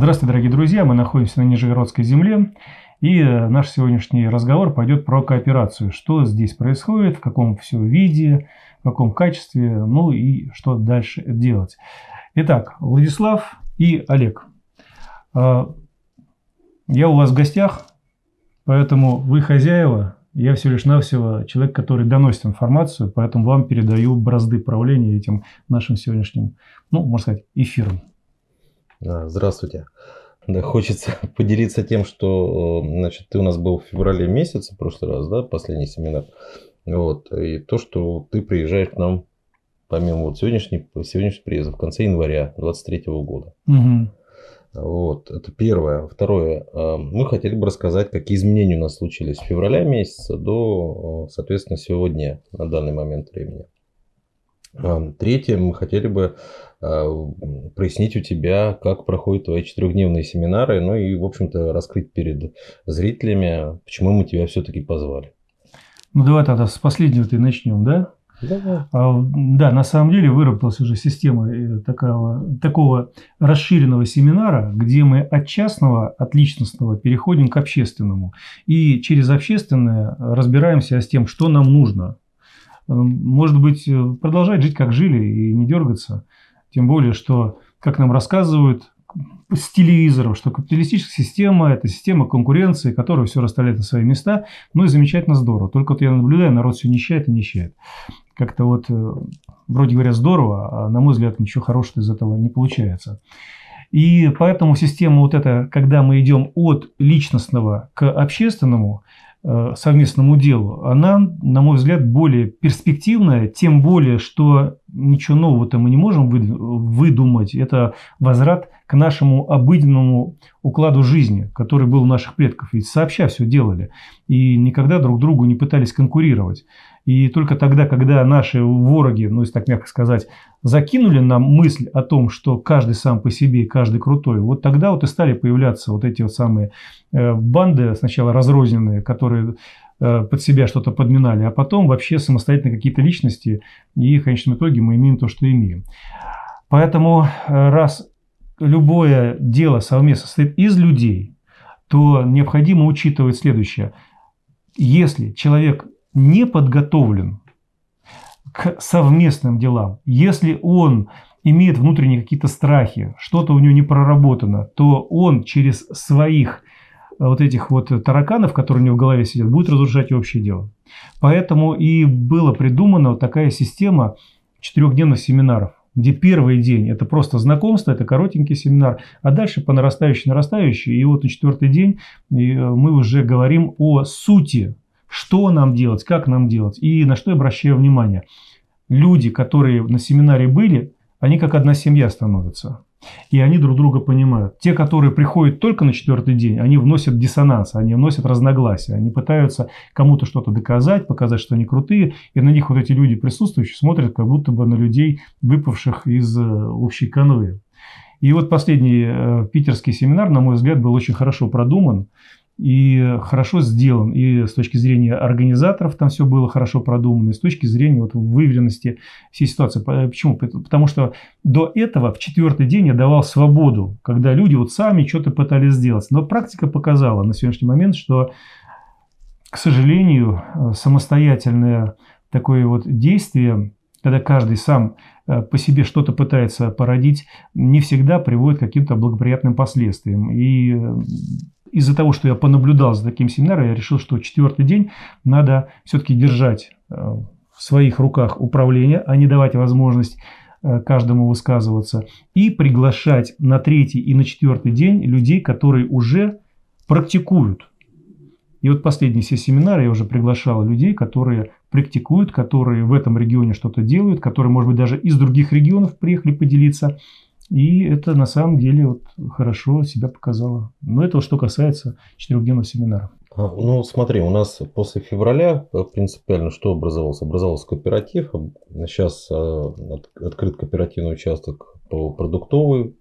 Здравствуйте, дорогие друзья! Мы находимся на Нижегородской земле, и наш сегодняшний разговор пойдет про кооперацию. Что здесь происходит, в каком все виде, в каком качестве, ну и что дальше делать. Итак, Владислав и Олег, я у вас в гостях, поэтому вы хозяева, я всего лишь навсего человек, который доносит информацию, поэтому вам передаю бразды правления этим нашим сегодняшним, ну, можно сказать, эфиром. Здравствуйте. Да, хочется поделиться тем, что, значит, ты у нас был в феврале месяце в прошлый раз, да, последний семинар. Вот, и то, что ты приезжаешь к нам, помимо вот сегодняшнего приезда, в конце января 2023 года. Угу. Вот, это первое. Второе, мы хотели бы рассказать, какие изменения у нас случились с февраля месяца до, соответственно, сегодня, на данный момент времени. Третье, мы хотели бы прояснить у тебя, как проходят твои 4-дневные семинары, ну и, в общем-то, раскрыть перед зрителями, почему мы тебя все-таки позвали. Ну, давай тогда с последнего ты начнем, да? Да, на самом деле выработалась уже система такого расширенного семинара, где мы от частного, от личностного переходим к общественному. И через общественное разбираемся с тем, что нам нужно. Может быть, продолжать жить, как жили, и не дергаться. Тем более, что, как нам рассказывают с телевизоров, что капиталистическая система – это система конкуренции, которая все расставляет на свои места. Ну и замечательно, здорово. Только вот я наблюдаю, народ все нищает и нищает. Как-то вот, вроде говоря, здорово, а на мой взгляд, ничего хорошего из этого не получается. И поэтому система вот эта, когда мы идем от личностного к общественному, совместному делу, она, на мой взгляд, более перспективная, тем более, что ничего нового-то мы не можем выдумать. Это возврат к нашему обыденному укладу жизни, который был у наших предков. Ведь сообща все делали и никогда друг другу не пытались конкурировать. И только тогда, когда наши вороги, ну, если так мягко сказать, закинули нам мысль о том, что каждый сам по себе, каждый крутой, вот тогда вот и стали появляться вот эти вот самые банды, сначала разрозненные, которые под себя что-то подминали, а потом вообще самостоятельно какие-то личности, и в конечном итоге мы имеем то, что имеем. Поэтому раз любое дело совместно состоит из людей, то необходимо учитывать следующее. Если человек не подготовлен к совместным делам, если он имеет внутренние какие-то страхи, что-то у него не проработано, то он через своих вот этих вот тараканов, которые у него в голове сидят, будет разрушать общее дело. Поэтому и была придумана вот такая система 4-дневных семинаров, где первый день – это просто знакомство, это коротенький семинар, а дальше по нарастающей. И вот на 4-й день мы уже говорим о сути, что нам делать, как нам делать и на что я обращаю внимание. Люди, которые на семинаре были, они как одна семья становятся. И они друг друга понимают. Те, которые приходят только на 4-й день, они вносят диссонанс, они вносят разногласия. Они пытаются кому-то что-то доказать, показать, что они крутые. И на них вот эти люди присутствующие смотрят, как будто бы на людей, выпавших из общей канвы. И вот последний питерский семинар, на мой взгляд, был очень хорошо продуман и хорошо сделан. И с точки зрения организаторов там все было хорошо продумано, и с точки зрения вот выверенности всей ситуации. Почему? Потому что до этого в 4-й день я давал свободу, когда люди вот сами что-то пытались сделать. Но практика показала на сегодняшний момент, что, к сожалению, самостоятельное такое вот действие, когда каждый сам по себе что-то пытается породить, не всегда приводит к каким-то благоприятным последствиям. И из-за того, что я понаблюдал за таким семинаром, я решил, что 4-й день надо все-таки держать в своих руках управление, а не давать возможность каждому высказываться, и приглашать на 3-й и на 4-й день людей, которые уже практикуют. И вот последние все семинары я уже приглашал людей, которые практикуют, которые в этом регионе что-то делают, которые, может быть, даже из других регионов приехали поделиться. И это на самом деле вот хорошо себя показало. Но это что касается 4-дневного семинара. Ну, смотри, у нас после февраля принципиально что образовался? Образовался кооператив. Сейчас открыт кооперативный участок по продуктовым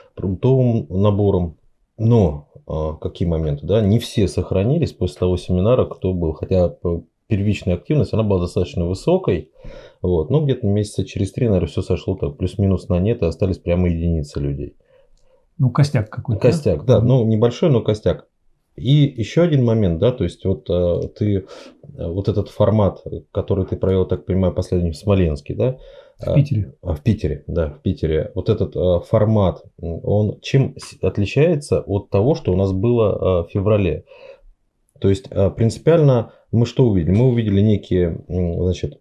наборам. Но какие моменты? Да? Не все сохранились после того семинара, кто был. Хотя первичная активность, она была достаточно высокой. Вот. Но где-то месяца через 3, наверное, все сошло так плюс-минус на нет, и остались прямо единицы людей. Ну, костяк какой-то. Костяк, да, ну небольшой, но костяк. И еще один момент, да, то есть вот ты вот этот формат, который ты провел, так понимаю, последний в Смоленске, да? В Питере. В Питере, да, в Питере. Вот этот формат, он чем отличается от того, что у нас было в феврале? То есть принципиально мы что увидели? Мы увидели некие, значит,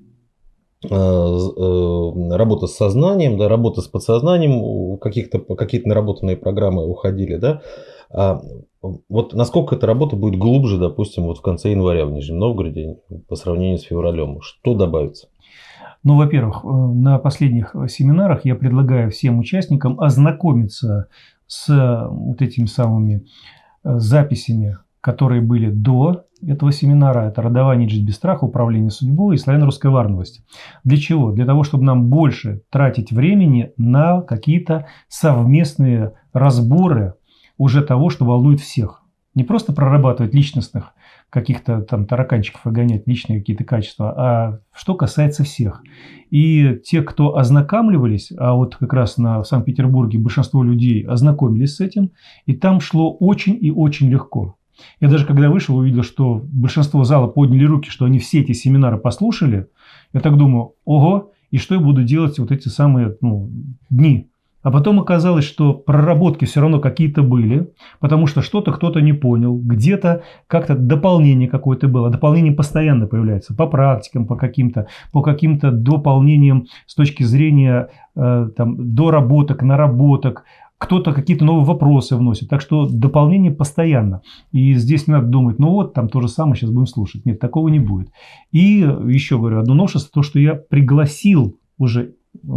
работа с сознанием, да, работа с подсознанием, какие-то наработанные программы уходили, да. Вот насколько эта работа будет глубже, допустим, вот в конце января в Нижнем Новгороде по сравнению с февралем? Что добавится? Ну, во-первых, на последних семинарах я предлагаю всем участникам ознакомиться с вот этими самыми записями, которые были до этого семинара. Это «Родование жить без страха», «Управление судьбой» и «Славяно-русская варновость». Для чего? Для того, чтобы нам больше тратить времени на какие-то совместные разборы уже того, что волнует всех. Не просто прорабатывать личностных каких-то там тараканчиков и гонять личные какие-то качества, а что касается всех. И те, кто ознакомливались, а вот как раз в Санкт-Петербурге большинство людей ознакомились с этим, и там шло очень и очень легко. Я даже когда вышел, увидел, что большинство зала подняли руки, что они все эти семинары послушали. Я так думаю, ого, и что я буду делать вот эти самые дни? А потом оказалось, что проработки все равно какие-то были, потому что что-то кто-то не понял, где-то как-то дополнение какое-то было. Дополнение постоянно появляется по практикам, по каким-то дополнениям с точки зрения доработок, наработок. Кто-то какие-то новые вопросы вносит. Так что дополнение постоянно. И здесь не надо думать, там то же самое сейчас будем слушать. Нет, такого не будет. И еще говорю, одно новшество, то, что я пригласил уже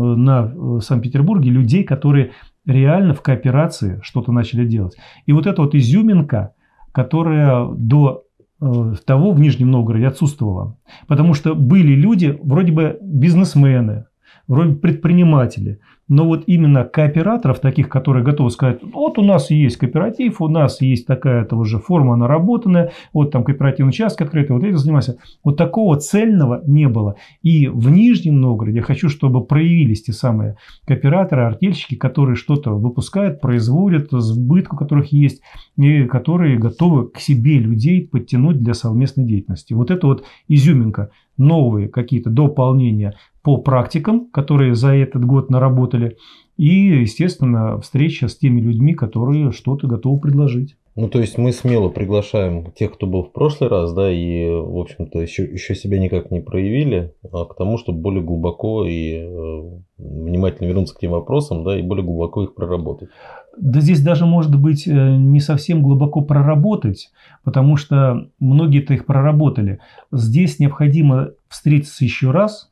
на Санкт-Петербурге людей, которые реально в кооперации что-то начали делать. И вот эта вот изюминка, которая до того в Нижнем Новгороде отсутствовала. Потому что были люди, вроде бы бизнесмены, вроде предприниматели, но вот именно кооператоров, таких, которые готовы сказать, вот у нас есть кооператив, у нас есть такая-то уже форма наработанная, вот там кооперативный участок открытый, вот этим занимайся. Вот такого цельного не было. И в Нижнем Новгороде я хочу, чтобы проявились те самые кооператоры, артельщики, которые что-то выпускают, производят, сбыток у которых есть, и которые готовы к себе людей подтянуть для совместной деятельности. Вот это вот изюминка, новые какие-то дополнения по практикам, которые за этот год наработали, и, естественно, встреча с теми людьми, которые что-то готовы предложить. Ну, то есть мы смело приглашаем тех, кто был в прошлый раз, да, и, в общем-то, еще себя никак не проявили, к тому, чтобы более глубоко и внимательно вернуться к тем вопросам, да, и более глубоко их проработать. Да здесь даже, может быть, не совсем глубоко проработать, потому что многие-то их проработали. Здесь необходимо встретиться еще раз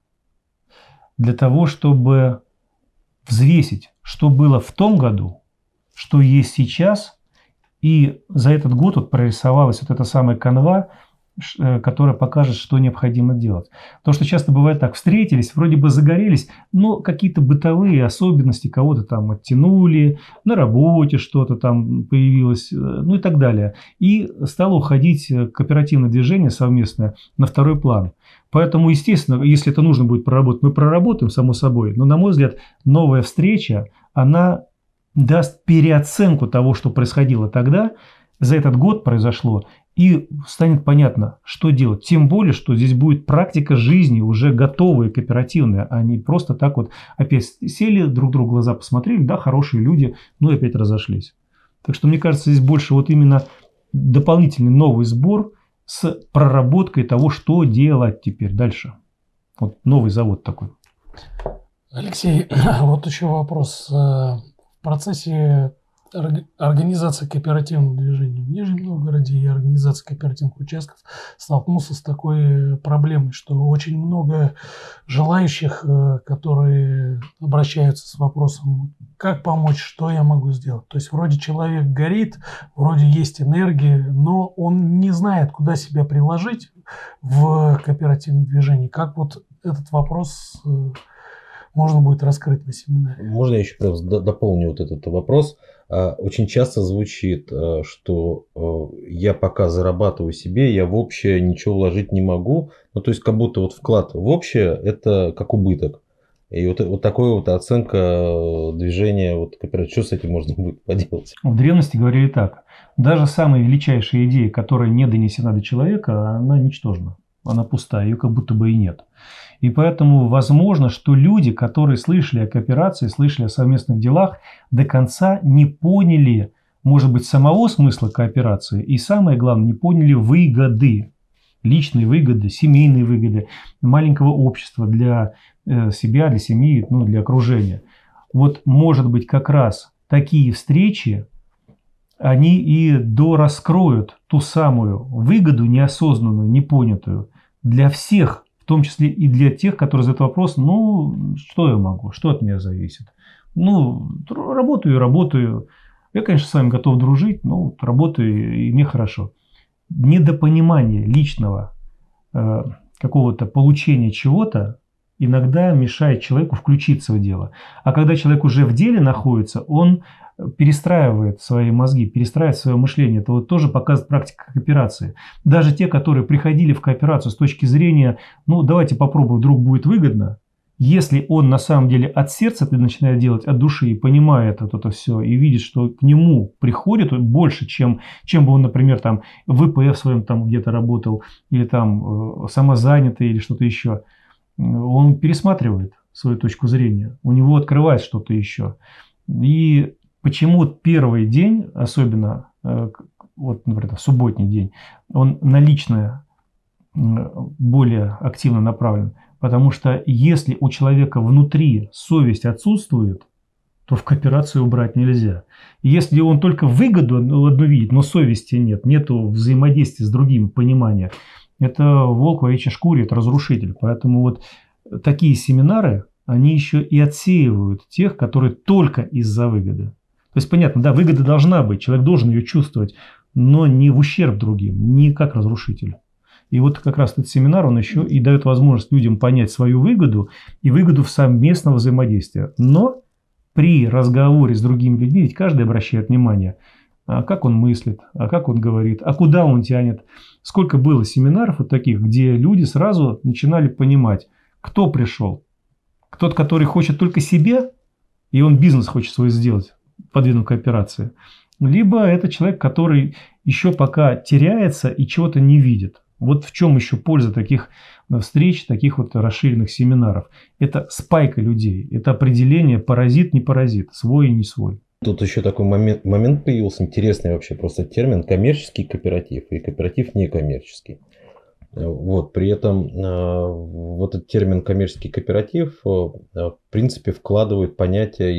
для того, чтобы взвесить, что было в том году, что есть сейчас, и за этот год вот прорисовалась вот эта самая канва, которая покажет, что необходимо делать. То, что часто бывает так, встретились, вроде бы загорелись, но какие-то бытовые особенности кого-то там оттянули, на работе что-то там появилось, ну и так далее. И стало уходить кооперативное движение совместное на второй план. Поэтому, естественно, если это нужно будет проработать, мы проработаем, само собой. Но, на мой взгляд, новая встреча, она даст переоценку того, что происходило тогда, за этот год произошло, и станет понятно, что делать. Тем более, что здесь будет практика жизни уже готовая, кооперативная, а не просто так вот опять сели, друг другу в глаза посмотрели, да, хорошие люди, ну и опять разошлись. Так что, мне кажется, здесь больше вот именно дополнительный новый сбор с проработкой того, что делать теперь дальше. Вот новый завод такой. Алексей, вот еще вопрос. В процессе организации кооперативного движения в Нижнем Новгороде и организации кооперативных участков столкнулся с такой проблемой, что очень много желающих, которые обращаются с вопросом, как помочь, что я могу сделать. То есть вроде человек горит, вроде есть энергия, но он не знает, куда себя приложить в кооперативном движении. Как вот этот вопрос можно будет раскрыть на семинаре? Можно я еще просто дополню вот этот вопрос? Очень часто звучит, что я пока зарабатываю себе, я в общее ничего вложить не могу. Ну, то есть, как будто вот вклад в общее – это как убыток. И вот такая вот оценка движения вот кооператива, что с этим можно будет поделать? В древности говорили так. Даже самая величайшая идея, которая не донесена до человека, она ничтожна. Она пустая, ее как будто бы и нет. И поэтому возможно, что люди, которые слышали о кооперации, слышали о совместных делах, до конца не поняли, может быть, самого смысла кооперации. И самое главное, не поняли выгоды. Личные выгоды, семейные выгоды маленького общества для себя, для семьи, ну, для окружения. Вот, может быть, как раз такие встречи, они и дораскроют ту самую выгоду неосознанную, непонятую для всех, в том числе и для тех, которые задают вопрос, ну, что я могу, что от меня зависит. Ну, работаю и работаю. Я, конечно, с вами готов дружить, но работаю, и мне хорошо. Недопонимание личного какого-то получения чего-то иногда мешает человеку включиться в дело. А когда человек уже в деле находится, он перестраивает свои мозги, перестраивает свое мышление. Это вот тоже показывает практика кооперации. Даже те, которые приходили в кооперацию с точки зрения, ну, давайте попробуем, вдруг будет выгодно. Если он на самом деле от сердца это начинает делать, от души, и понимает это все, и видит, что к нему приходит больше, чем бы он, например, там в ИП своем там где-то работал, или там самозанятый, или что-то еще, он пересматривает свою точку зрения, у него открывается что-то еще. И почему первый день, особенно, вот, например, субботний день, он на личное более активно направлен? Потому что если у человека внутри совесть отсутствует, то в кооперацию убрать нельзя. И если он только выгоду одну видит, но совести нет, нету взаимодействия с другим, понимания, это волк в овечьей шкуре, это разрушитель. Поэтому вот такие семинары, они еще и отсеивают тех, которые только из-за выгоды. То есть понятно, да, выгода должна быть, человек должен ее чувствовать, но не в ущерб другим, не как разрушитель. И вот как раз этот семинар, он еще и дает возможность людям понять свою выгоду и выгоду в совместного взаимодействия. Но при разговоре с другими людьми, ведь каждый обращает внимание, а как он мыслит, а как он говорит, а куда он тянет. Сколько было семинаров вот таких, где люди сразу начинали понимать, кто пришел. Тот, который хочет только себе, и он бизнес хочет свой сделать, подвинуть кооперации. Либо это человек, который еще пока теряется и чего-то не видит. Вот в чем еще польза таких встреч, таких вот расширенных семинаров. Это спайка людей, это определение паразит, не паразит, свой и не свой. Тут еще такой момент появился, интересный вообще просто термин коммерческий кооператив и кооператив некоммерческий. Вот, при этом вот этот термин коммерческий кооператив в принципе вкладывает понятие,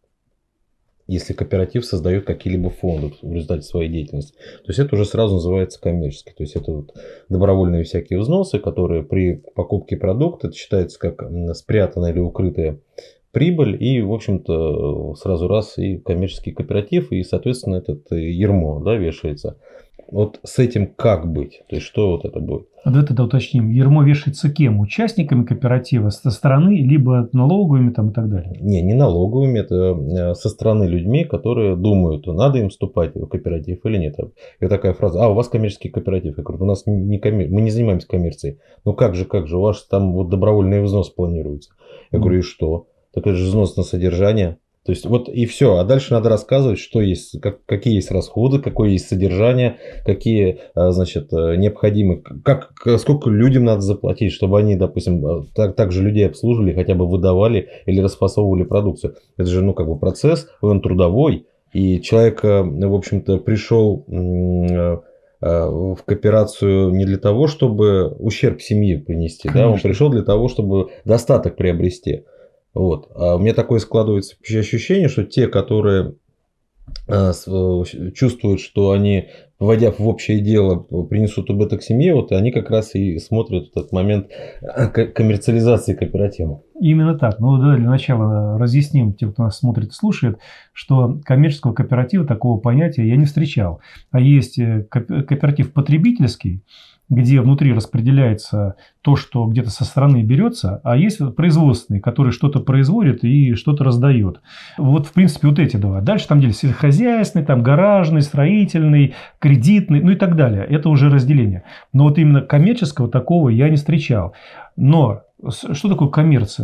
если кооператив создает какие-либо фонды в результате своей деятельности. То есть это уже сразу называется коммерческий. То есть это вот добровольные всякие взносы, которые при покупке продукта, это считается как спрятанная или укрытая прибыль. И, в общем-то, сразу раз и коммерческий кооператив, и, соответственно, этот ярмо, да, вешается. Вот с этим как быть? То есть что вот это будет? Давай тогда уточним. Ярмо вешается кем? Участниками кооператива со стороны, либо налоговыми там, и так далее? Не налоговыми, это со стороны людьми, которые думают, надо им вступать в кооператив или нет. И такая фраза: у вас коммерческий кооператив. Я говорю, у нас мы не занимаемся коммерцией. Ну как же, у вас там вот добровольный взнос планируется. Я говорю, и что? Так это же взнос на содержание. То есть вот и все. А дальше надо рассказывать, что есть, какие есть расходы, какое есть содержание, какие, значит, необходимы, сколько людям надо заплатить, чтобы они, допустим, также людей обслуживали, хотя бы выдавали или расфасовывали продукцию. Это же, процесс, он трудовой. И человек, в общем-то, пришел в кооперацию не для того, чтобы ущерб семье принести, да, он пришел для того, чтобы достаток приобрести. Вот. А у меня такое складывается ощущение, что те, которые чувствуют, что они, вводя в общее дело, принесут убыток семье, вот они как раз и смотрят этот момент коммерциализации кооператива. Именно так. Ну, да, для начала разъясним тем, кто нас смотрит и слушает, что коммерческого кооператива, такого понятия я не встречал. А есть кооператив потребительский, где внутри распределяется то, что где-то со стороны берется, а есть производственный, который что-то производит и что-то раздает. Вот, в принципе, вот эти два. Дальше там делят сельскохозяйственный, там гаражный, строительный, кредитный, ну и так далее. Это уже разделение. Но вот именно коммерческого такого я не встречал. Но что такое коммерция?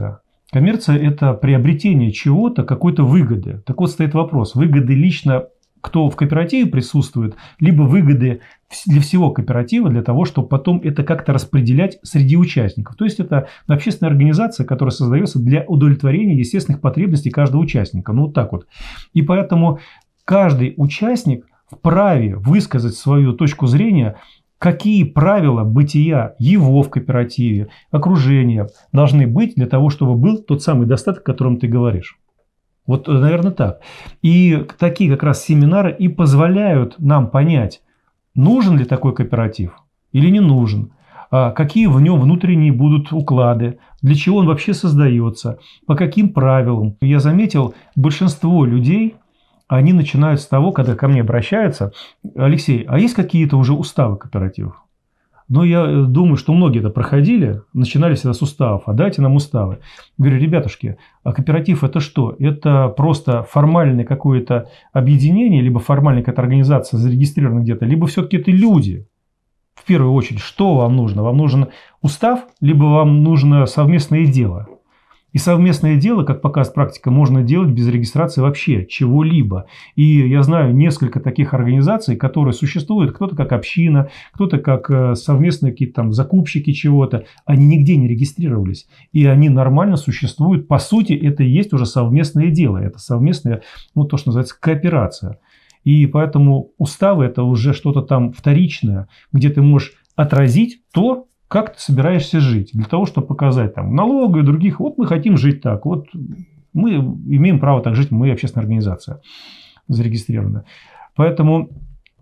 Коммерция – это приобретение чего-то, какой-то выгоды. Так вот, стоит вопрос, выгоды лично, кто в кооперативе присутствует, либо выгоды для всего кооператива, для того, чтобы потом это как-то распределять среди участников. То есть, это общественная организация, которая создается для удовлетворения естественных потребностей каждого участника. Ну, вот так вот. И поэтому каждый участник вправе высказать свою точку зрения, какие правила бытия его в кооперативе, окружения должны быть для того, чтобы был тот самый достаток, о котором ты говоришь. Вот, наверное, так. И такие как раз семинары и позволяют нам понять, нужен ли такой кооператив или не нужен, какие в нем внутренние будут уклады, для чего он вообще создается, по каким правилам. Я заметил, большинство людей, они начинают с того, когда ко мне обращаются: Алексей, а есть какие-то уже уставы кооперативов? Но я думаю, что многие это проходили, начинали всегда с уставов, а дайте нам уставы. Говорю, ребятушки, а кооператив это что? Это просто формальное какое-то объединение, либо формальная какая-то организация зарегистрирована где-то, либо все-таки это люди. В первую очередь, что вам нужно? Вам нужен устав, либо вам нужно совместное дело? И совместное дело, как показывает практика, можно делать без регистрации вообще чего-либо. И я знаю несколько таких организаций, которые существуют. Кто-то как община, кто-то как совместные какие-то там закупщики чего-то. Они нигде не регистрировались. И они нормально существуют. По сути, это и есть уже совместное дело. Это совместная, ну, то, что называется, кооперация. И поэтому уставы – это уже что-то там вторичное, где ты можешь отразить то, как ты собираешься жить, для того, чтобы показать там налоги и других. Вот мы хотим жить так. Вот мы имеем право так жить, мы общественная организация зарегистрирована. Поэтому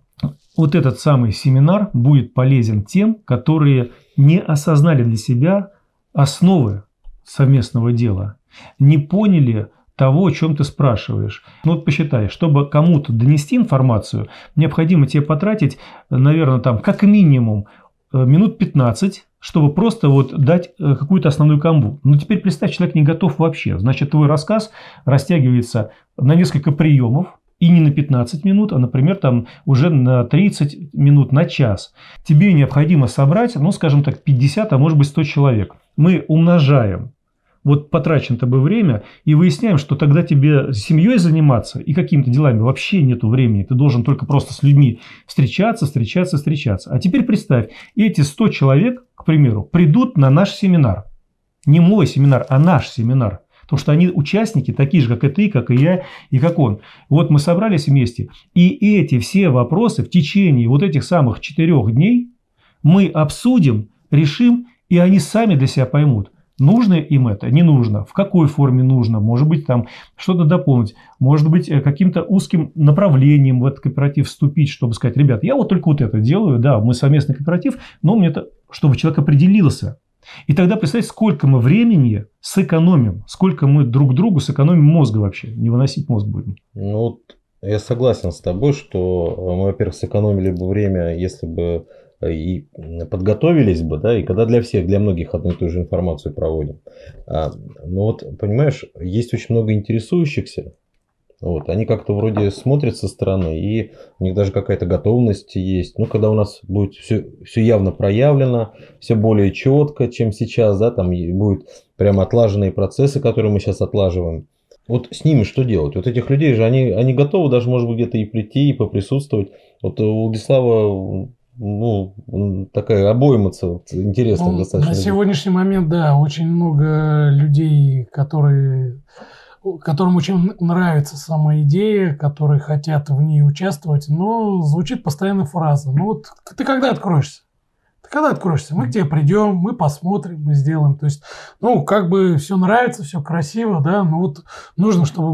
вот этот самый семинар будет полезен тем, которые не осознали для себя основы совместного дела, не поняли того, о чем ты спрашиваешь. Ну вот посчитай, чтобы кому-то донести информацию, необходимо тебе потратить, наверное, там как минимум минут 15, чтобы просто вот дать какую-то основную канву. Но теперь представь, человек не готов вообще. Значит, твой рассказ растягивается на несколько приемов, и не на 15 минут, а, например, там уже на 30 минут, на час. Тебе необходимо собрать, ну, скажем так, 50, а может быть 100 человек. Мы умножаем вот потрачено тобой время и выясняем, что тогда тебе семьей заниматься и какими-то делами вообще нету времени. Ты должен только просто с людьми встречаться. А теперь представь, эти 100 человек, к примеру, придут на наш семинар. Не мой семинар, а наш семинар. Потому что они участники, такие же, как и ты, как и я, и как он. Вот мы собрались вместе, и эти все вопросы в течение вот этих самых 4 дней мы обсудим, решим, и они сами для себя поймут, нужно им это, не нужно, в какой форме нужно, может быть, там что-то дополнить, может быть, каким-то узким направлением в этот кооператив вступить, чтобы сказать, ребят, я вот только вот это делаю, да, мы совместный кооператив, но мне это, чтобы человек определился. И тогда представьте, сколько мы времени сэкономим, сколько мы друг другу сэкономим мозга вообще, не выносить мозг будем. Ну, вот я согласен с тобой, что мы, во-первых, сэкономили бы время, если бы и подготовились бы, да, и когда для всех, для многих одну и ту же информацию проводим. Но вот, понимаешь, есть очень много интересующихся, вот, они как-то вроде смотрят со стороны, и у них даже какая-то готовность есть. Ну, когда у нас будет все явно проявлено, все более четко, чем сейчас, да, там будут прям отлаженные процессы, которые мы сейчас отлаживаем. Вот с ними что делать? Вот этих людей же, они готовы даже, может быть, где-то и прийти, и поприсутствовать. Вот у Владислава, ну, такая обойма интересная достаточно. На сегодняшний момент, да, очень много людей, которым очень нравится сама идея, которые хотят в ней участвовать, но звучит постоянно фраза. Ну вот ты когда откроешься? Когда откроешься, мы к тебе придем, мы посмотрим, мы сделаем. То есть, ну, как бы все нравится, все красиво, да, но вот нужно, чтобы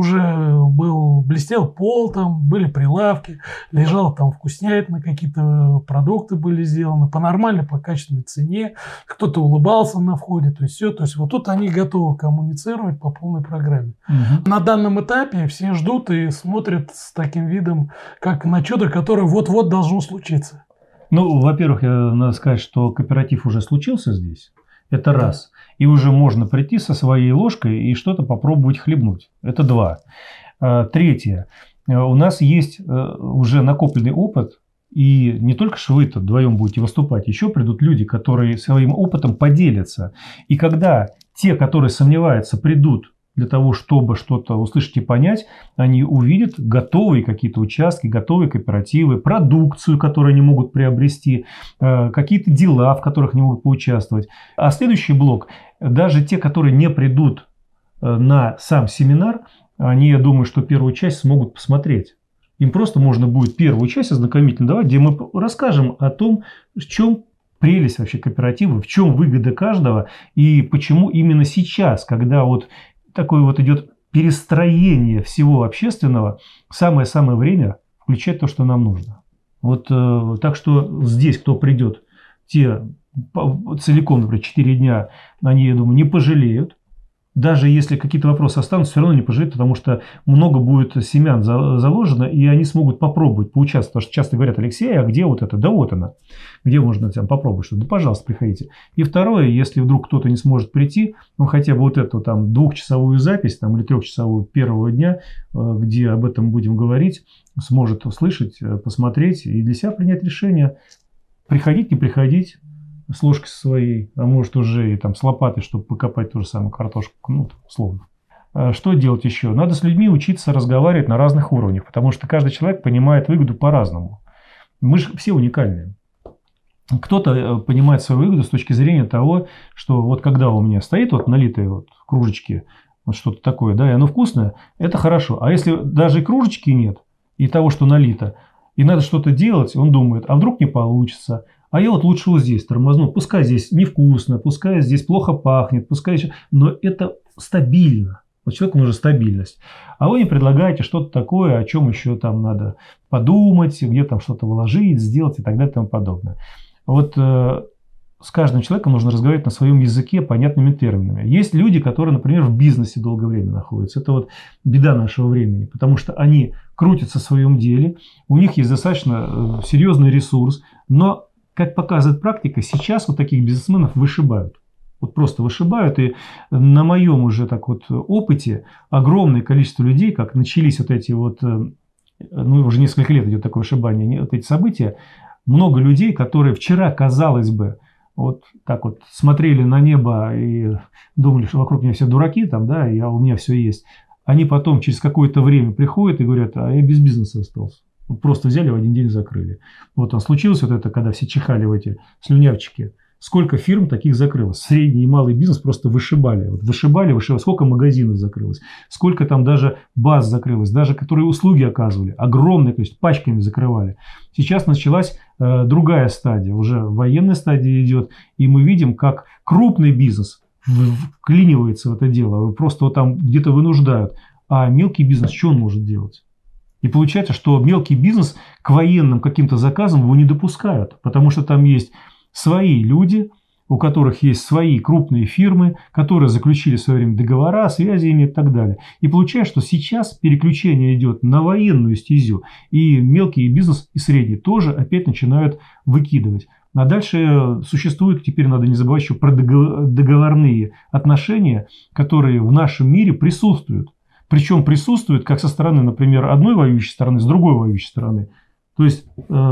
блестел пол, там были прилавки, лежал там вкуснятина, какие-то продукты были сделаны по нормальной, по качественной цене, кто-то улыбался на входе, то есть все. То есть вот тут они готовы коммуницировать по полной программе. Угу. На данном этапе все ждут и смотрят с таким видом, как на чудо, которое вот-вот должно случиться. Ну, во-первых, надо сказать, что кооператив уже случился здесь. Это раз. И уже можно прийти со своей ложкой и что-то попробовать хлебнуть. Это два. Третье. У нас есть уже накопленный опыт. И не только что вы вдвоем будете выступать, еще придут люди, которые своим опытом поделятся. И когда те, которые сомневаются, придут для того, чтобы что-то услышать и понять, они увидят готовые какие-то участки, готовые кооперативы, продукцию, которую они могут приобрести, какие-то дела, в которых они могут поучаствовать. А следующий блок, даже те, которые не придут на сам семинар, они, я думаю, что первую часть смогут посмотреть. Им просто можно будет первую часть ознакомительно давать, где мы расскажем о том, в чем прелесть вообще кооператива, в чем выгода каждого и почему именно сейчас, когда вот такое вот идет перестроение всего общественного, самое-самое время включать то, что нам нужно. Вот так что здесь, кто придет, те целиком, например, 4 дня, они, я думаю, не пожалеют. Даже если какие-то вопросы останутся, все равно не пожалеют, потому что много будет семян заложено, и они смогут попробовать поучаствовать. Потому что часто говорят: Алексей, а где вот это? Да вот она. Где можно там попробовать что-то? Да, пожалуйста, приходите. И второе, если вдруг кто-то не сможет прийти, ну хотя бы вот эту там 2-часовую запись там, или 3-часовую первого дня, где об этом будем говорить, сможет услышать, посмотреть и для себя принять решение. Приходить, не приходить. С ложкой своей, а может уже и там с лопатой, чтобы покопать ту же самую картошку, ну, условно. Что делать еще? Надо с людьми учиться разговаривать на разных уровнях, потому что каждый человек понимает выгоду по-разному. Мы же все уникальные. Кто-то понимает свою выгоду с точки зрения того, что вот когда у меня стоит вот налитые вот кружечки, вот что-то такое, да, и оно вкусное, это хорошо. А если даже и кружечки нет, и того, что налито, и надо что-то делать, он думает, а вдруг не получится. А я вот лучше вот здесь тормозну. Пускай здесь невкусно, пускай здесь плохо пахнет, пускай еще... Но это стабильно. Вот человеку нужна стабильность. А вы не предлагаете что-то такое, о чем еще там надо подумать, где там что-то вложить, сделать и так далее и тому подобное. Вот с каждым человеком нужно разговаривать на своем языке понятными терминами. Есть люди, которые, например, в бизнесе долгое время находятся. Это вот беда нашего времени, потому что они крутятся в своем деле, у них есть достаточно серьезный ресурс, но как показывает практика, сейчас вот таких бизнесменов вышибают. Вот просто вышибают. И на моем уже так вот опыте огромное количество людей, как начались вот эти вот, ну уже несколько лет идет такое вышибание, вот эти события, много людей, которые вчера, казалось бы, вот так вот смотрели на небо и думали, что вокруг меня все дураки, там, да, и у меня все есть. Они потом через какое-то время приходят и говорят: а я без бизнеса остался. Просто взяли в один день и закрыли. Вот случилось вот это, когда все чихали в эти слюнявчики. Сколько фирм таких закрылось? Средний и малый бизнес просто вышибали. Вот вышибали. Сколько магазинов закрылось? Сколько там даже баз закрылось? Даже которые услуги оказывали. Огромное количество. Пачками закрывали. Сейчас началась другая стадия. Уже военная стадия идет. И мы видим, как крупный бизнес вклинивается в это дело. Просто вот там где-то вынуждают. А мелкий бизнес что он может делать? И получается, что мелкий бизнес к военным каким-то заказам его не допускают, потому что там есть свои люди, у которых есть свои крупные фирмы, которые заключили в свое время договора, связи имеют и так далее. И получается, что сейчас переключение идет на военную стезю, и мелкий бизнес и средний тоже опять начинают выкидывать. А дальше существует, теперь надо не забывать еще про договорные отношения, которые в нашем мире присутствуют. Причем присутствует как со стороны, например, одной воюющей стороны, с другой воюющей стороны. То есть,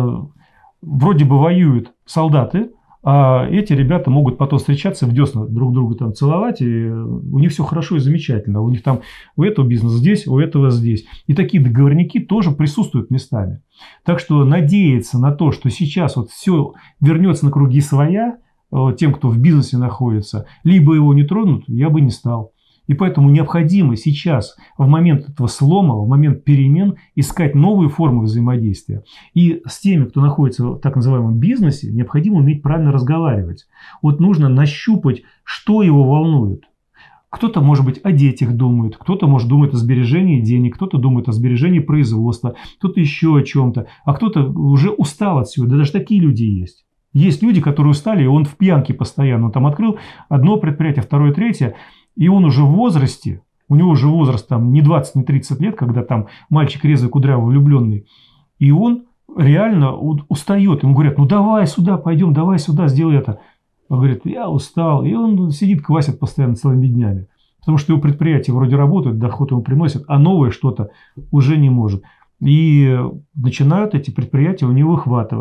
вроде бы воюют солдаты, а эти ребята могут потом встречаться в десна, друг друга там целовать, и у них все хорошо и замечательно. У них там у этого бизнес здесь, у этого здесь. И такие договорники тоже присутствуют местами. Так что надеяться на то, что сейчас вот все вернется на круги своя, тем, кто в бизнесе находится, либо его не тронут, я бы не стал. И поэтому необходимо сейчас, в момент этого слома, в момент перемен, искать новые формы взаимодействия. И с теми, кто находится в так называемом бизнесе, необходимо уметь правильно разговаривать. Вот нужно нащупать, что его волнует. Кто-то, может быть, о детях думает, кто-то, может, думает о сбережении денег, кто-то думает о сбережении производства, кто-то еще о чем-то, а кто-то уже устал от всего. Да даже такие люди есть. Есть люди, которые устали, и он в пьянке постоянно. Он там открыл одно предприятие, второе, третье. И он уже в возрасте, у него уже возраст там не 20, не 30 лет, когда там мальчик резвый, кудрявый, влюбленный. И он реально устает. Ему говорят: ну давай сюда пойдем, давай сюда, сделай это. Он говорит: я устал. И он сидит, квасит постоянно целыми днями. Потому что его предприятие вроде работает, доход ему приносит, а новое что-то уже не может. И начинают эти предприятия у него выхватывать.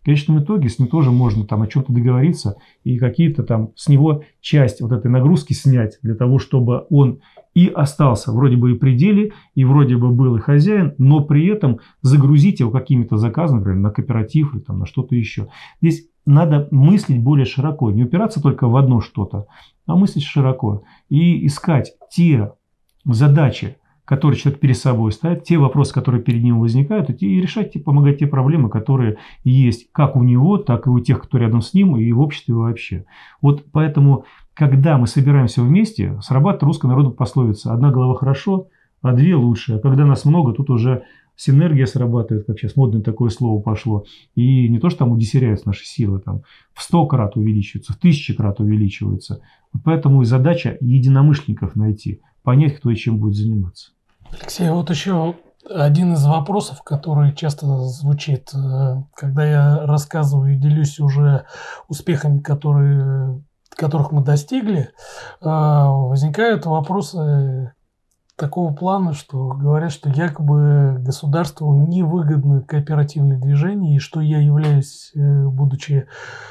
В конечном итоге с ним тоже можно там о чем-то договориться и какие-то там с него часть вот этой нагрузки снять для того, чтобы он и остался вроде бы и при деле, и вроде бы был и хозяин, но при этом загрузить его какими-то заказами, например, на кооператив или там на что-то еще. Здесь надо мыслить более широко, не упираться только в одно что-то, а мыслить широко и искать те задачи, которые человек перед собой ставит, те вопросы, которые перед ним возникают, и решать, помогать те проблемы, которые есть как у него, так и у тех, кто рядом с ним, и в обществе вообще. Вот поэтому, когда мы собираемся вместе, срабатывает русская народная пословица: одна голова хорошо, а две лучше. А когда нас много, тут уже синергия срабатывает, как сейчас модное такое слово пошло. И не то, что там удесеряются наши силы, там в 100 крат увеличиваются, в 1000 крат увеличиваются. Вот поэтому и задача единомышленников найти, понять, кто и чем будет заниматься. Алексей, вот еще один из вопросов, который часто звучит, когда я рассказываю и делюсь уже успехами, которых мы достигли, возникают вопросы такого плана, что говорят, что якобы государству невыгодно кооперативное движение, и что я являюсь, будучи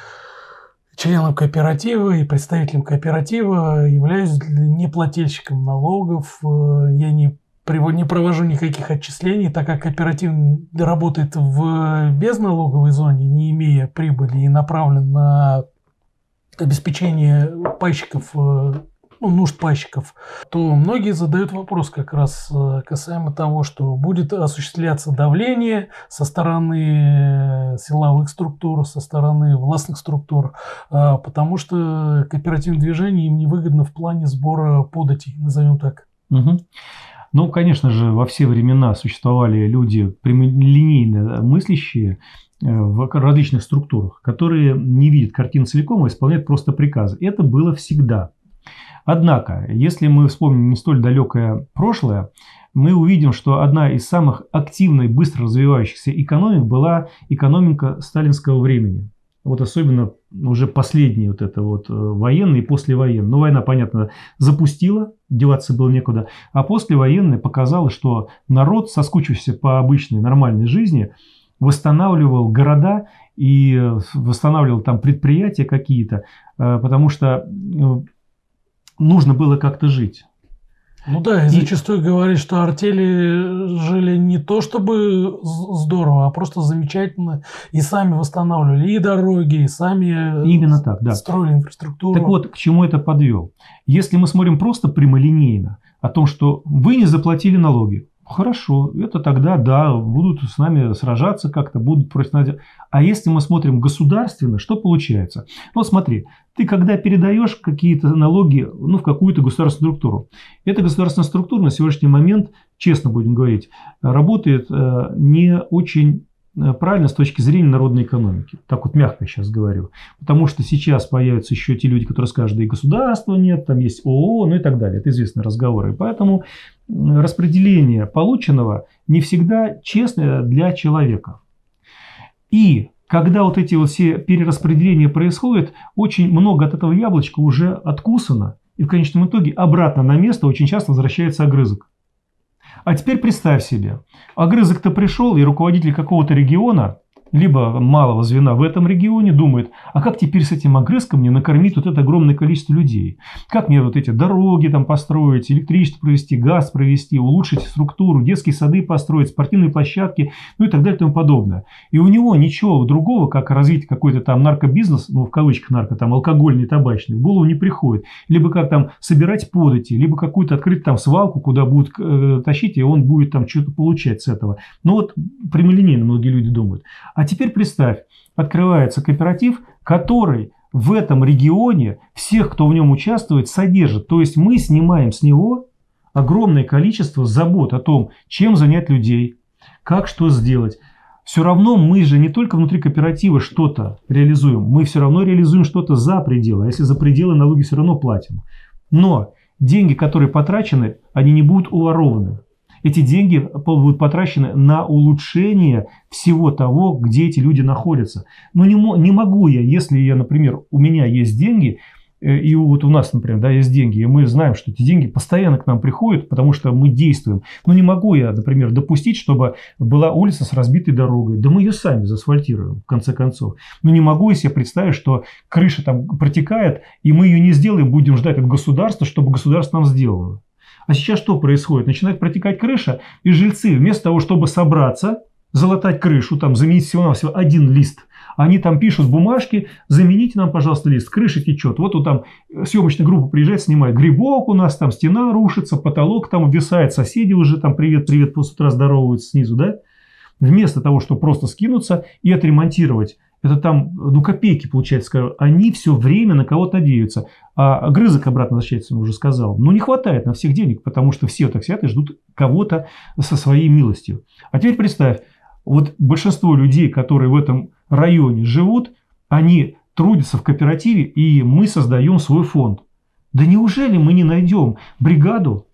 членом кооператива и представителем кооператива, являюсь неплательщиком налогов, я не провожу никаких отчислений, так как кооператив работает в безналоговой зоне, не имея прибыли и направлен на обеспечение пайщиков, нужд пайщиков, то многие задают вопрос как раз касаемо того, что будет осуществляться давление со стороны силовых структур, со стороны властных структур, потому что кооперативное движение им невыгодно в плане сбора податей, назовем так. Угу. Ну, конечно же, во все времена существовали люди прямолинейно мыслящие в различных структурах, которые не видят картину целиком, а исполняют просто приказы. Это было всегда. Однако, если мы вспомним не столь далекое прошлое, мы увидим, что одна из самых активно и быстро развивающихся экономик была экономика сталинского времени. Вот особенно уже последние вот это вот военные и послевоенные. Ну, война, понятно, запустила, деваться было некуда. А послевоенная показала, что народ, соскучившийся по обычной нормальной жизни, восстанавливал города и восстанавливал там предприятия какие-то, потому что нужно было как-то жить. Ну да, и зачастую говорят, что артели жили не то чтобы здорово, а просто замечательно. И сами восстанавливали и дороги, и сами именно так, да. Строили инфраструктуру. Так вот, к чему это подвел? Если мы смотрим просто прямолинейно о том, что вы не заплатили налоги, хорошо, это тогда, да, будут с нами сражаться как-то, будут против нас. А если мы смотрим государственно, что получается? Ну, смотри, ты когда передаешь какие-то налоги в какую-то государственную структуру, эта государственная структура на сегодняшний момент, честно будем говорить, работает не очень правильно с точки зрения народной экономики. Так вот мягко сейчас говорю. Потому что сейчас появятся еще те люди, которые скажут, да и государства нет, там есть ООО, ну и так далее. Это известные разговоры. И поэтому распределение полученного не всегда честное для человека. И когда вот эти вот все перераспределения происходят, очень много от этого яблочка уже откусано. И в конечном итоге обратно на место очень часто возвращается огрызок. А теперь представь себе, огрызок-то пришел, и руководитель какого-то региона, либо малого звена в этом регионе думает, а как теперь с этим огрызком мне накормить вот это огромное количество людей? Как мне вот эти дороги там построить, электричество провести, газ провести, улучшить структуру, детские сады построить, спортивные площадки, ну и так далее и тому подобное. И у него ничего другого, как развить какой-то там наркобизнес, ну в кавычках нарко, там алкогольный, табачный, в голову не приходит. Либо как там собирать подати, либо какую-то открыть там свалку, куда будут тащить, и он будет там что-то получать с этого. Ну вот прямолинейно многие люди думают. А теперь представь, открывается кооператив, который в этом регионе всех, кто в нем участвует, содержит. То есть мы снимаем с него огромное количество забот о том, чем занять людей, как что сделать. Все равно мы же не только внутри кооператива что-то реализуем, мы все равно реализуем что-то за пределы. А если за пределы, налоги все равно платим. Но деньги, которые потрачены, они не будут уворованы. Эти деньги будут потрачены на улучшение всего того, где эти люди находятся. Но не могу я, если я, например, у меня есть деньги, и вот у нас, например, да, есть деньги, и мы знаем, что эти деньги постоянно к нам приходят, потому что мы действуем. Но не могу я, например, допустить, чтобы была улица с разбитой дорогой. Да мы ее сами заасфальтируем, в конце концов. Но не могу я себе представить, что крыша там протекает, и мы ее не сделаем, будем ждать от государства, чтобы государство нам сделало. А сейчас что происходит? Начинает протекать крыша, и жильцы вместо того, чтобы собраться, залатать крышу, там, заменить всего-навсего один лист, они там пишут бумажки: замените нам, пожалуйста, лист, крыша течет. Вот там съемочная группа приезжает, снимает: грибок у нас, там стена рушится, потолок там обвисает, соседи уже там привет-привет с утра здороваются снизу, да? Вместо того, чтобы просто скинуться и отремонтировать. Это там, копейки, получается, скажу. Они все время на кого-то надеются. А огрызок обратно возвращается, я уже сказал. Но не хватает на всех денег, потому что все так сидят и ждут кого-то со своей милостью. А теперь представь, вот большинство людей, которые в этом районе живут, они трудятся в кооперативе, и мы создаем свой фонд. Да неужели мы не найдем бригаду,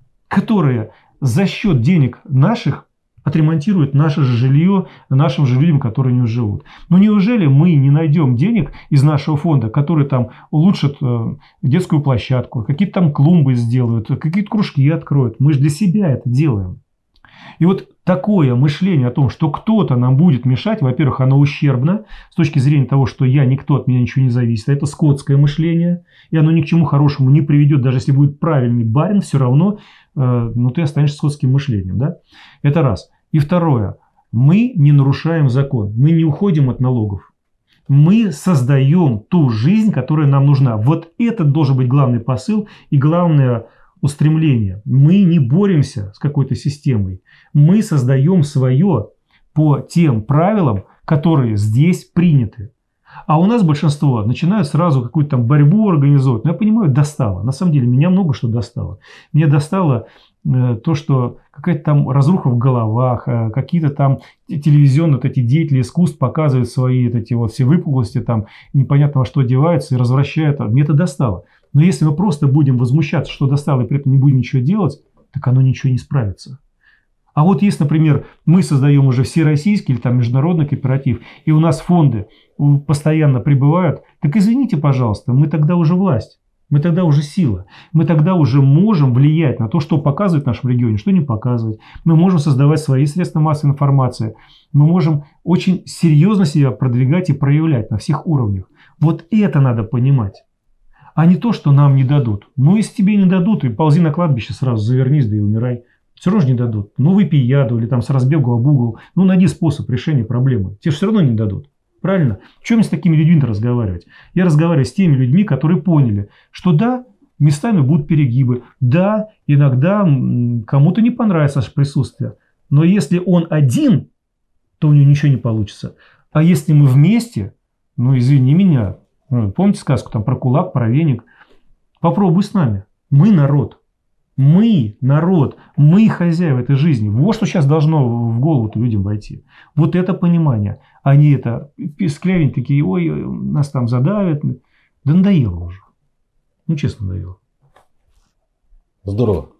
которая за счет денег наших отремонтирует наше же жилье нашим же людям, которые не живут? Ну неужели мы не найдем денег из нашего фонда, которые там улучшат детскую площадку, какие-то там клумбы сделают, какие-то кружки откроют? Мы же для себя это делаем. И вот такое мышление о том, что кто-то нам будет мешать, во-первых, оно ущербно с точки зрения того, что никто от меня ничего не зависит. Это скотское мышление, и оно ни к чему хорошему не приведет. Даже если будет правильный барин, все равно ты останешься скотским мышлением. Да? Это раз. И второе. Мы не нарушаем закон. Мы не уходим от налогов. Мы создаем ту жизнь, которая нам нужна. Вот это должен быть главный посыл и главное устремление. Мы не боремся с какой-то системой. Мы создаем свое по тем правилам, которые здесь приняты. А у нас большинство начинают сразу какую-то там борьбу организовывать. Но я понимаю, достало. На самом деле меня много что достало. Меня достало то, что какая-то там разруха в головах, какие-то там телевизионные вот эти деятели искусств показывают свои эти вот все выпуклости, там непонятно во что одеваются и развращают. Мне это достало. Но если мы просто будем возмущаться, что достало, и при этом не будем ничего делать, так оно ничего не справится. А вот если, например, мы создаем уже всероссийский или там международный кооператив, и у нас фонды постоянно прибывают, так извините, пожалуйста, мы тогда уже власть. Мы тогда уже сила. Мы тогда уже можем влиять на то, что показывает в нашем регионе, что не показывает. Мы можем создавать свои средства массовой информации. Мы можем очень серьезно себя продвигать и проявлять на всех уровнях. Вот это надо понимать. А не то, что нам не дадут. Ну, если тебе не дадут, и ползи на кладбище сразу, завернись, да и умирай. Все равно же не дадут. Ну, выпей яду или там с разбегу об угол. Ну, найди способ решения проблемы. Тебе же все равно не дадут. Правильно? В чем мне с такими людьми разговаривать? Я разговариваю с теми людьми, которые поняли, что да, местами будут перегибы. Да, иногда кому-то не понравится наше присутствие. Но если он один, то у него ничего не получится. А если мы вместе, ну, извини меня, помните сказку там про кулак, про веник? Попробуй с нами. Мы народ. Мы народ. Мы хозяева этой жизни. Вот что сейчас должно в голову людям войти. Вот это понимание. Они это склявень такие: ой, нас там задавят. Да надоело уже. Ну, честно, надоело. Здорово.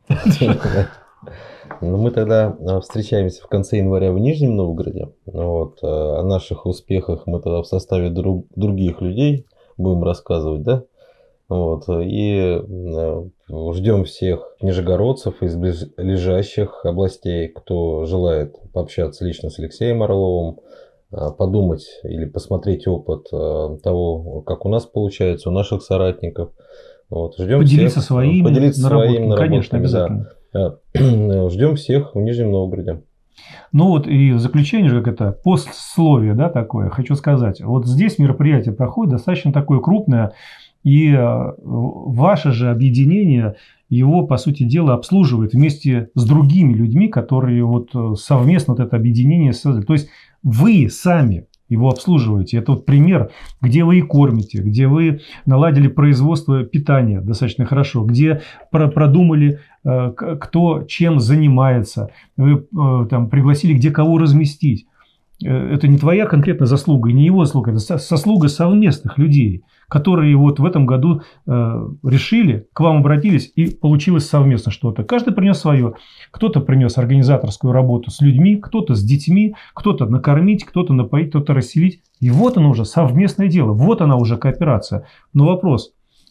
Мы тогда встречаемся в конце января в Нижнем Новгороде. О наших успехах мы тогда в составе других людей будем рассказывать, да? И ждем всех нижегородцев из ближайших областей, кто желает пообщаться лично с Алексеем Орловым, подумать или посмотреть опыт того, как у нас получается, у наших соратников. Ждем поделиться всех, своими наработками, конечно, обязательно. Да. Ждем всех в Нижнем Новгороде. Ну вот и в заключение же, как это постсловие, да, такое, хочу сказать. Вот здесь мероприятие проходит достаточно такое крупное, и ваше же объединение его, по сути дела, обслуживает вместе с другими людьми, которые вот совместно вот это объединение создали. То есть вы сами его обслуживаете. Это вот пример, где вы и кормите, где вы наладили производство питания достаточно хорошо, где продумали, кто чем занимается, вы там пригласили, где кого разместить. Это не твоя конкретная заслуга и не его заслуга, это заслуга совместных людей, которые вот в этом году решили, к вам обратились, и получилось совместно что-то. Каждый принес свое. Кто-то принес организаторскую работу с людьми, кто-то с детьми, кто-то накормить, кто-то напоить, кто-то расселить. И вот оно уже совместное дело, вот она уже кооперация. Но вопрос,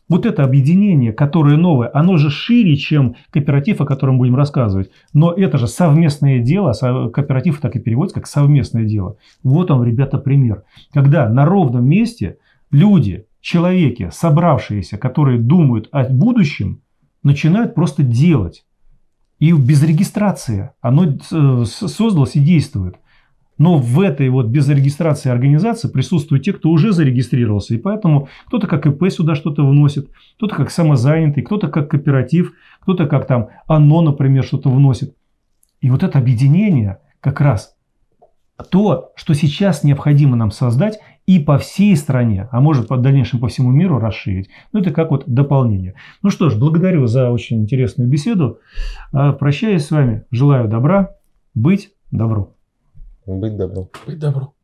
вот это объединение, которое новое, оно же шире, чем кооператив, о котором будем рассказывать. Но это же совместное дело, кооператив так и переводится, как совместное дело. Вот он, ребята, пример. Когда на ровном месте люди, человеки, собравшиеся, которые думают о будущем, начинают просто делать. И без регистрации оно создалось и действует. Но в этой вот без регистрации организации присутствуют те, кто уже зарегистрировался. И поэтому кто-то как ИП сюда что-то вносит, кто-то как самозанятый, кто-то как кооператив, кто-то как там ОНО, например, что-то вносит. И вот это объединение как раз то, что сейчас необходимо нам создать и по всей стране, а может в дальнейшем по всему миру расширить. Ну, это как вот дополнение. Ну что ж, благодарю за очень интересную беседу. Прощаюсь с вами. Желаю добра, быть добру. Быть добру. Быть добру.